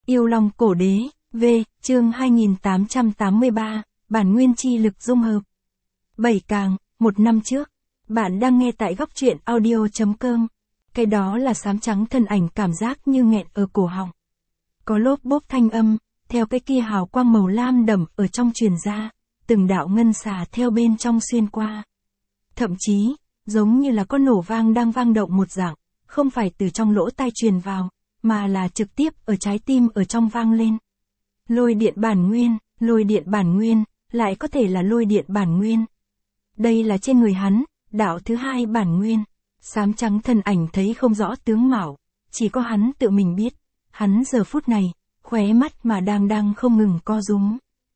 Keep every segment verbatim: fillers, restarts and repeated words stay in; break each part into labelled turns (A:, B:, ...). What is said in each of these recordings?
A: Yêu Long Cổ Đế, V, chương hai nghìn tám trăm tám mươi ba, bản nguyên chi lực dung hợp. bảy càng, một năm trước. Bạn đang nghe tại góc truyện audio chấm com. Cái đó là xám trắng thân ảnh cảm giác như nghẹn ở cổ họng. Có lốp bốp thanh âm, theo cái kia hào quang màu lam đậm ở trong truyền ra, từng đạo ngân xà theo bên trong xuyên qua. Thậm chí, giống như là có nổ vang đang vang động một dạng, không phải từ trong lỗ tai truyền vào, mà là trực tiếp ở trái tim ở trong vang lên. Lôi điện bản nguyên, lôi điện bản nguyên, lại có thể là lôi điện bản nguyên. Đây là trên người hắn, đạo thứ hai bản nguyên. Xám trắng thân ảnh thấy không rõ tướng mạo, chỉ có hắn tự mình biết. Hắn giờ phút này, khóe mắt mà đang đang không ngừng co rúm.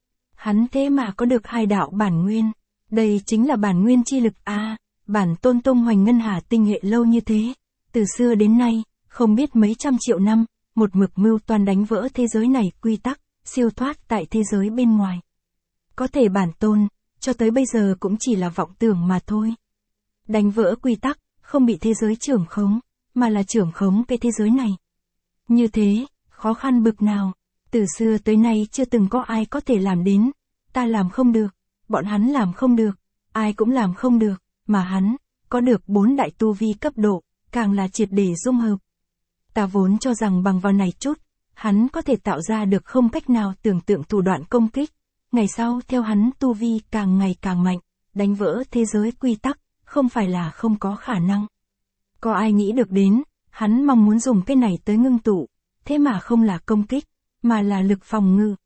A: Hắn thế mà có được hai đạo bản nguyên. Đây chính là bản nguyên chi lực a, bản tôn tung hoành ngân hà tinh hệ lâu như thế. Từ xưa đến nay, không biết mấy trăm triệu năm, một mực mưu toan đánh vỡ thế giới này quy tắc, siêu thoát tại thế giới bên ngoài. Có thể bản tôn, cho tới bây giờ cũng chỉ là vọng tưởng mà thôi. Đánh vỡ quy tắc, không bị thế giới trưởng khống, mà là trưởng khống cái thế giới này. Như thế, khó khăn bực nào, từ xưa tới nay chưa từng có ai có thể làm đến. Ta làm không được, bọn hắn làm không được, ai cũng làm không được, mà hắn, có được bốn đại tu vi cấp độ, càng là triệt để dung hợp. Ta vốn cho rằng bằng vào này chút, hắn có thể tạo ra được không cách nào tưởng tượng thủ đoạn công kích. Ngày sau theo hắn tu vi càng ngày càng mạnh, đánh vỡ thế giới quy tắc, không phải là không có khả năng. Có ai nghĩ được đến, hắn mong muốn dùng cái này tới ngưng tụ, thế mà không là công kích, mà là lực phòng ngự.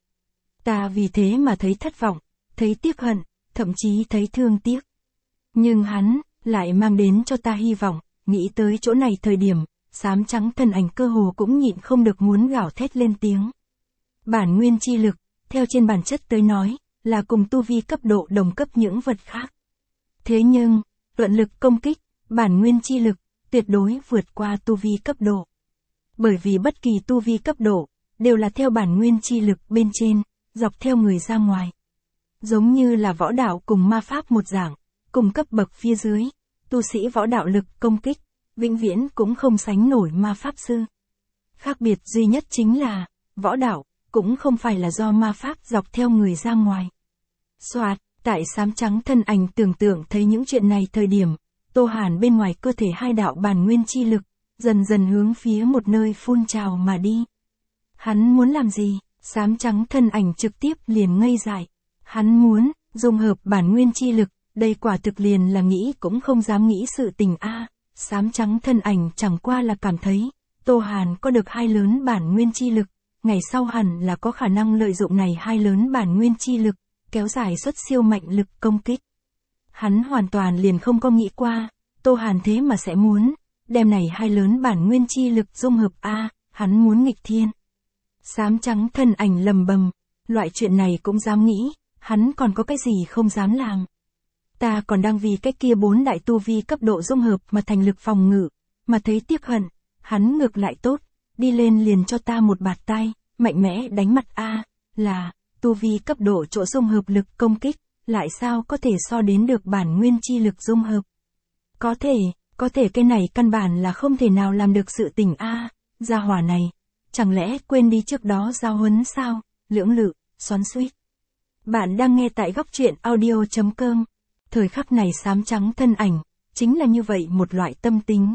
A: Ta vì thế mà thấy thất vọng, thấy tiếc hận, thậm chí thấy thương tiếc. Nhưng hắn, lại mang đến cho ta hy vọng, nghĩ tới chỗ này thời điểm, xám trắng thân ảnh cơ hồ cũng nhịn không được muốn gào thét lên tiếng. Bản nguyên chi lực, theo trên bản chất tới nói, là cùng tu vi cấp độ đồng cấp những vật khác. Thế nhưng, luận lực công kích, bản nguyên chi lực, tuyệt đối vượt qua tu vi cấp độ. Bởi vì bất kỳ tu vi cấp độ, đều là theo bản nguyên chi lực bên trên, dọc theo người ra ngoài. Giống như là võ đạo cùng ma pháp một dạng, cùng cấp bậc phía dưới, tu sĩ võ đạo lực công kích, vĩnh viễn cũng không sánh nổi ma pháp sư. Khác biệt duy nhất chính là, võ đạo, cũng không phải là do ma pháp dọc theo người ra ngoài. Soạt, tại xám trắng thân ảnh tưởng tượng thấy những chuyện này thời điểm, Tô Hàn bên ngoài cơ thể hai đạo bản nguyên chi lực, dần dần hướng phía một nơi phun trào mà đi. Hắn muốn làm gì? Xám trắng thân ảnh trực tiếp liền ngây dại. Hắn muốn, dung hợp bản nguyên chi lực, đây quả thực liền là nghĩ cũng không dám nghĩ sự tình a. Xám trắng thân ảnh chẳng qua là cảm thấy, Tô Hàn có được hai lớn bản nguyên chi lực, ngày sau hẳn là có khả năng lợi dụng này hai lớn bản nguyên chi lực, kéo dài xuất siêu mạnh lực công kích. Hắn hoàn toàn liền không có nghĩ qua, Tô Hàn thế mà sẽ muốn, đem này hai lớn bản nguyên chi lực dung hợp a, hắn muốn nghịch thiên. Xám trắng thân ảnh lầm bầm, loại chuyện này cũng dám nghĩ, hắn còn có cái gì không dám làm. Ta còn đang vì cái kia bốn đại tu vi cấp độ dung hợp mà thành lực phòng ngự, mà thấy tiếc hận, hắn ngược lại tốt, đi lên liền cho ta một bạt tai, mạnh mẽ đánh mặt a, là, tu vi cấp độ chỗ dung hợp lực công kích, lại sao có thể so đến được bản nguyên chi lực dung hợp. Có thể, có thể cái này căn bản là không thể nào làm được sự tình a, gia hỏa này, chẳng lẽ quên đi trước đó giao huấn sao, lưỡng lự, xoắn xuýt. Bạn đang nghe tại góc truyện audio chấm com. Thời khắc này xám trắng thân ảnh, chính là như vậy một loại tâm tính.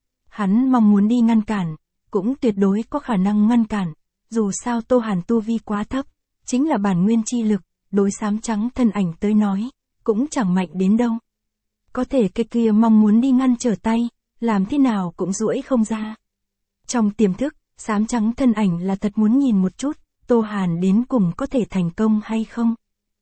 A: Hắn mong muốn đi ngăn cản, cũng tuyệt đối có khả năng ngăn cản, dù sao Tô Hàn tu vi quá thấp, chính là bản nguyên chi lực, đối xám trắng thân ảnh tới nói, cũng chẳng mạnh đến đâu. Có thể cái kia mong muốn đi ngăn trở tay, làm thế nào cũng duỗi không ra. Trong tiềm thức, xám trắng thân ảnh là thật muốn nhìn một chút, Tô Hàn đến cùng có thể thành công hay không.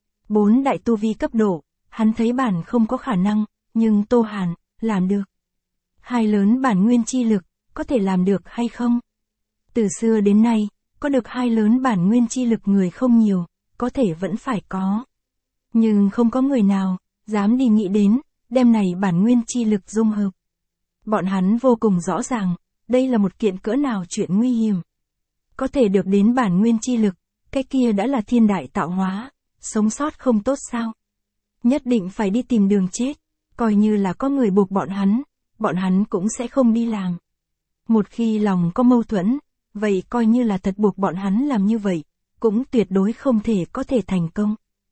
A: Bốn đại tu vi cấp độ, hắn thấy bản không có khả năng, nhưng Tô Hàn, làm được. Hai lớn bản nguyên chi lực, có thể làm được hay không? Từ xưa đến nay, có được hai lớn bản nguyên chi lực người không nhiều, có thể vẫn phải có. Nhưng không có người nào, dám đi nghĩ đến, đem này bản nguyên chi lực dung hợp. Bọn hắn vô cùng rõ ràng, đây là một kiện cỡ nào chuyện nguy hiểm. Có thể được đến bản nguyên chi lực, cái kia đã là thiên đại tạo hóa, sống sót không tốt sao? Nhất định phải đi tìm đường chết, coi như là có người buộc bọn hắn, bọn hắn cũng sẽ không đi làm. Một khi lòng có mâu thuẫn, vậy coi như là thật buộc bọn hắn làm như vậy, cũng tuyệt đối không thể có thể thành công.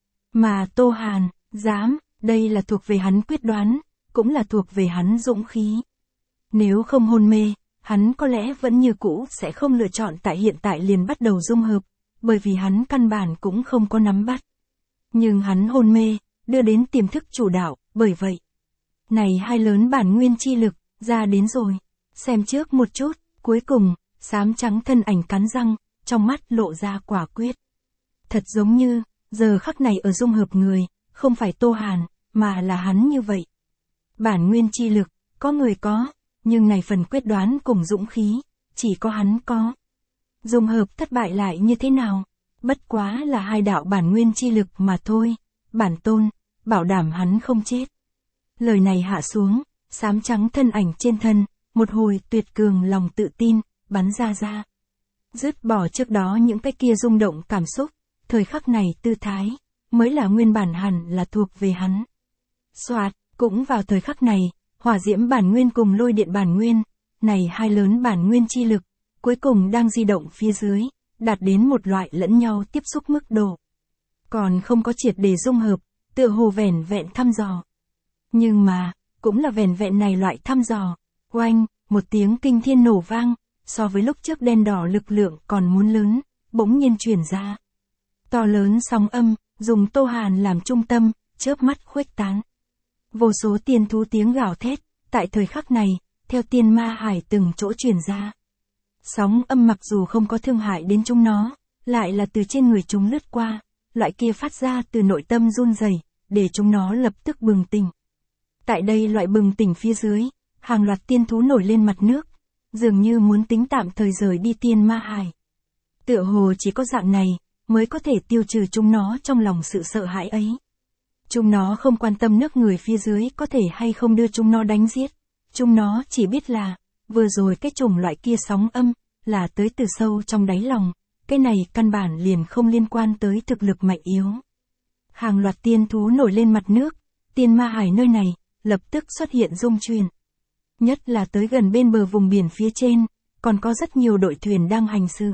A: Mà Tô Hàn, dám, đây là thuộc về hắn quyết đoán, cũng là thuộc về hắn dũng khí. Nếu không hôn mê, hắn có lẽ vẫn như cũ sẽ không lựa chọn tại hiện tại liền bắt đầu dung hợp, bởi vì hắn căn bản cũng không có nắm bắt. Nhưng hắn hôn mê, đưa đến tiềm thức chủ đạo, bởi vậy. Này hai lớn bản nguyên chi lực, ra đến rồi. Xem trước một chút, cuối cùng, xám trắng thân ảnh cắn răng, trong mắt lộ ra quả quyết. Thật giống như, giờ khắc này ở dung hợp người, không phải Tô Hàn, mà là hắn như vậy. Bản nguyên chi lực, có người có, nhưng này phần quyết đoán cùng dũng khí, chỉ có hắn có. Dung hợp thất bại lại như thế nào? Bất quá là hai đạo bản nguyên chi lực mà thôi, bản tôn, bảo đảm hắn không chết. Lời này hạ xuống, xám trắng thân ảnh trên thân, một hồi tuyệt cường lòng tự tin, bắn ra ra. Dứt bỏ trước đó những cái kia rung động cảm xúc, thời khắc này tư thái, mới là nguyên bản hẳn là thuộc về hắn. Soạt, cũng vào thời khắc này, hỏa diễm bản nguyên cùng lôi điện bản nguyên, này hai lớn bản nguyên chi lực, cuối cùng đang di động phía dưới, đạt đến một loại lẫn nhau tiếp xúc mức độ. Còn không có triệt để dung hợp, tựa hồ vẻn vẹn thăm dò. Nhưng mà, cũng là vẻn vẹn này loại thăm dò, oanh, một tiếng kinh thiên nổ vang, so với lúc trước đen đỏ lực lượng còn muốn lớn, bỗng nhiên truyền ra. To lớn sóng âm, dùng Tô Hàn làm trung tâm, chớp mắt khuếch tán. Vô số tiên thú tiếng gào thét, tại thời khắc này, theo tiên ma hải từng chỗ truyền ra. Sóng âm mặc dù không có thương hại đến chúng nó, lại là từ trên người chúng lướt qua, loại kia phát ra từ nội tâm run rẩy, để chúng nó lập tức bừng tỉnh. Tại đây loại bừng tỉnh phía dưới, hàng loạt tiên thú nổi lên mặt nước, dường như muốn tính tạm thời rời đi tiên ma hải. Tựa hồ chỉ có dạng này, mới có thể tiêu trừ chúng nó trong lòng sự sợ hãi ấy. Chúng nó không quan tâm nước người phía dưới có thể hay không đưa chúng nó đánh giết. Chúng nó chỉ biết là, vừa rồi cái chủng loại kia sóng âm, là tới từ sâu trong đáy lòng, cái này căn bản liền không liên quan tới thực lực mạnh yếu. Hàng loạt tiên thú nổi lên mặt nước, tiên ma hải nơi này, lập tức xuất hiện rung chuyển. Nhất là tới gần bên bờ vùng biển phía trên, còn có rất nhiều đội thuyền đang hành xử.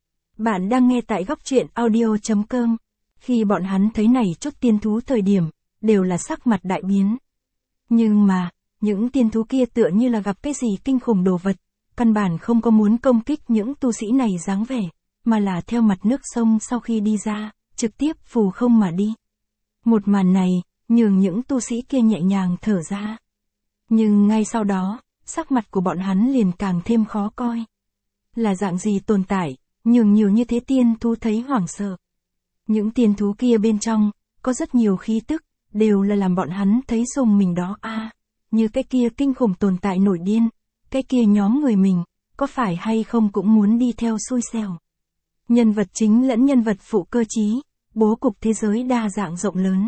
A: Bạn đang nghe tại góc truyện audio chấm com. Khi bọn hắn thấy này chút tiên thú thời điểm, đều là sắc mặt đại biến. Nhưng mà, những tiên thú kia tựa như là gặp cái gì kinh khủng đồ vật, căn bản không có muốn công kích những tu sĩ này dáng vẻ, mà là theo mặt nước sông sau khi đi ra, trực tiếp phù không mà đi. Một màn này, nhường những tu sĩ kia nhẹ nhàng thở ra. Nhưng ngay sau đó, sắc mặt của bọn hắn liền càng thêm khó coi. Là dạng gì tồn tại, nhường nhiều như thế tiên thú thấy hoảng sợ. Những tiên thú kia bên trong, có rất nhiều khí tức, đều là làm bọn hắn thấy rùng mình đó a à, như cái kia kinh khủng tồn tại nổi điên, cái kia nhóm người mình, có phải hay không cũng muốn đi theo xui xẻo. Nhân vật chính lẫn nhân vật phụ cơ trí, bố cục thế giới đa dạng rộng lớn.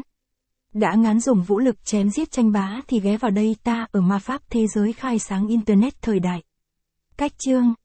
A: Đã ngán dùng vũ lực chém giết tranh bá thì ghé vào đây ta ở ma pháp thế giới khai sáng internet thời đại. Cách chương